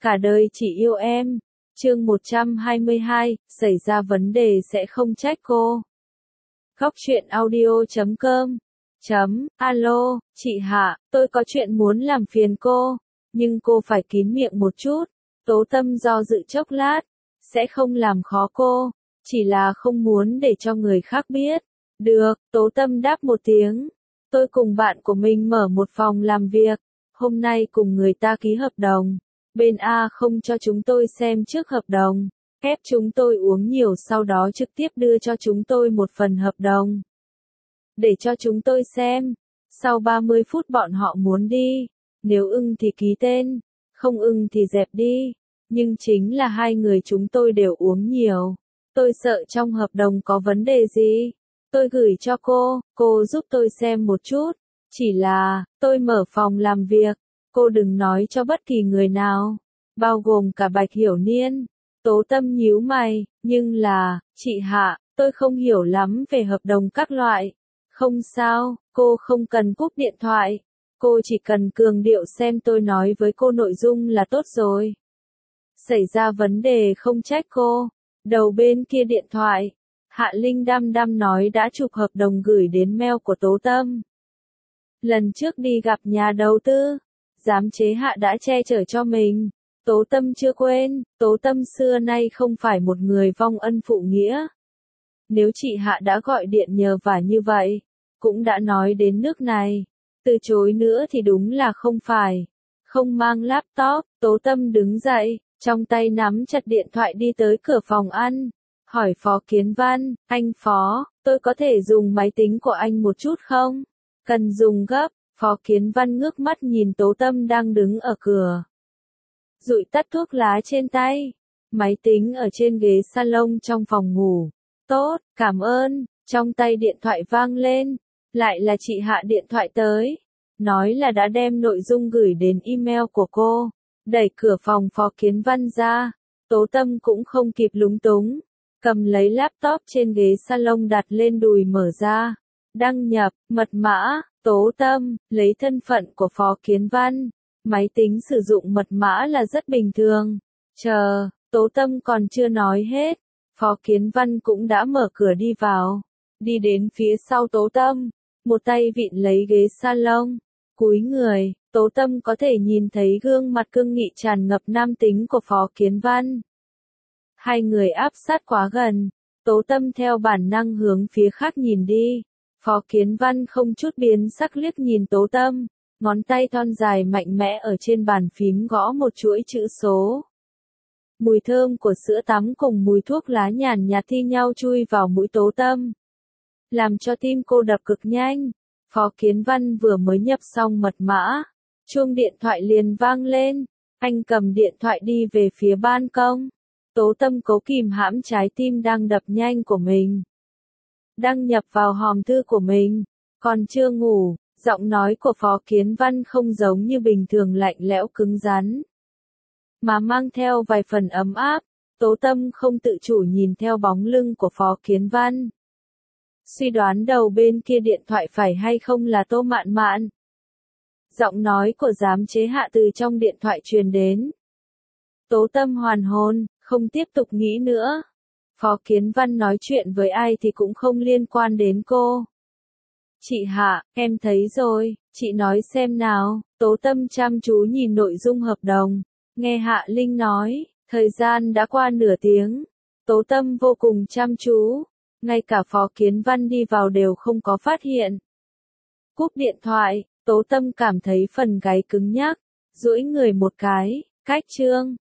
Cả đời chỉ yêu em. Chương 122, xảy ra vấn đề sẽ không trách cô. Góc truyện audio.com. Alo, chị Hạ, tôi có chuyện muốn làm phiền cô, nhưng cô phải kín miệng một chút. Tố Tâm do dự chốc lát, sẽ không làm khó cô, chỉ là không muốn để cho người khác biết. Được, Tố Tâm đáp một tiếng. Tôi cùng bạn của mình mở một phòng làm việc, hôm nay cùng người ta ký hợp đồng. Bên A không cho chúng tôi xem trước hợp đồng, ép chúng tôi uống nhiều sau đó trực tiếp đưa cho chúng tôi một phần hợp đồng. Để cho chúng tôi xem, sau 30 phút bọn họ muốn đi, nếu ưng thì ký tên, không ưng thì dẹp đi. Nhưng chính là hai người chúng tôi đều uống nhiều. Tôi sợ trong hợp đồng có vấn đề gì. Tôi gửi cho cô giúp tôi xem một chút. Chỉ là, tôi mở phòng làm việc, cô đừng nói cho bất kỳ người nào, bao gồm cả Bạch Hiểu Niên. Tố Tâm nhíu mày, nhưng là, chị Hạ, tôi không hiểu lắm về hợp đồng các loại. Không sao, cô không cần cúp điện thoại. Cô chỉ cần cường điệu xem tôi nói với cô nội dung là tốt rồi. Xảy ra vấn đề không trách cô. Đầu bên kia điện thoại, Hạ Linh đăm đăm nói đã chụp hợp đồng gửi đến mail của Tố Tâm. Lần trước đi gặp nhà đầu tư, giám chế Hạ đã che chở cho mình. Tố Tâm chưa quên, Tố Tâm xưa nay không phải một người vong ân phụ nghĩa. Nếu chị Hạ đã gọi điện nhờ vả như vậy, cũng đã nói đến nước này, từ chối nữa thì đúng là không phải. Không mang laptop, Tố Tâm đứng dậy, trong tay nắm chặt điện thoại đi tới cửa phòng ăn, hỏi Phó Kiến Văn, anh Phó, tôi có thể dùng máy tính của anh một chút không? Cần dùng gấp. Phó Kiến Văn ngước mắt nhìn Tố Tâm đang đứng ở cửa, dụi tắt thuốc lá trên tay. Máy tính ở trên ghế salon trong phòng ngủ. Tốt, cảm ơn. Trong tay điện thoại vang lên, lại là chị Hạ điện thoại tới, nói là đã đem nội dung gửi đến email của cô. Đẩy cửa phòng Phó Kiến Văn ra, Tố Tâm cũng không kịp lúng túng, cầm lấy laptop trên ghế salon đặt lên đùi mở ra, đăng nhập, mật mã. Tố Tâm, lấy thân phận của Phó Kiến Văn, máy tính sử dụng mật mã là rất bình thường. Chờ, Tố Tâm còn chưa nói hết, Phó Kiến Văn cũng đã mở cửa đi vào, đi đến phía sau Tố Tâm, một tay vịn lấy ghế salon, cúi người, Tố Tâm có thể nhìn thấy gương mặt cương nghị tràn ngập nam tính của Phó Kiến Văn. Hai người áp sát quá gần, Tố Tâm theo bản năng hướng phía khác nhìn đi. Phó Kiến Văn không chút biến sắc liếc nhìn Tố Tâm, ngón tay thon dài mạnh mẽ ở trên bàn phím gõ một chuỗi chữ số. Mùi thơm của sữa tắm cùng mùi thuốc lá nhàn nhạt thi nhau chui vào mũi Tố Tâm, làm cho tim cô đập cực nhanh. Phó Kiến Văn vừa mới nhập xong mật mã, chuông điện thoại liền vang lên, anh cầm điện thoại đi về phía ban công. Tố Tâm cố kìm hãm trái tim đang đập nhanh của mình, đăng nhập vào hòm thư của mình. Còn chưa ngủ, giọng nói của Phó Kiến Văn không giống như bình thường lạnh lẽo cứng rắn, mà mang theo vài phần ấm áp. Tố Tâm không tự chủ nhìn theo bóng lưng của Phó Kiến Văn, suy đoán đầu bên kia điện thoại phải hay không là Tô Mạn Mạn. Giọng nói của giám chế Hạ từ trong điện thoại truyền đến. Tố Tâm hoàn hồn, không tiếp tục nghĩ nữa. Phó Kiến Văn nói chuyện với ai thì cũng không liên quan đến cô. Chị Hạ, em thấy rồi, chị nói xem nào. Tố Tâm chăm chú nhìn nội dung hợp đồng, nghe Hạ Linh nói, thời gian đã qua nửa tiếng. Tố Tâm vô cùng chăm chú, ngay cả Phó Kiến Văn đi vào đều không có phát hiện. Cúp điện thoại, Tố Tâm cảm thấy phần gáy cứng nhắc, duỗi người một cái, cách chương.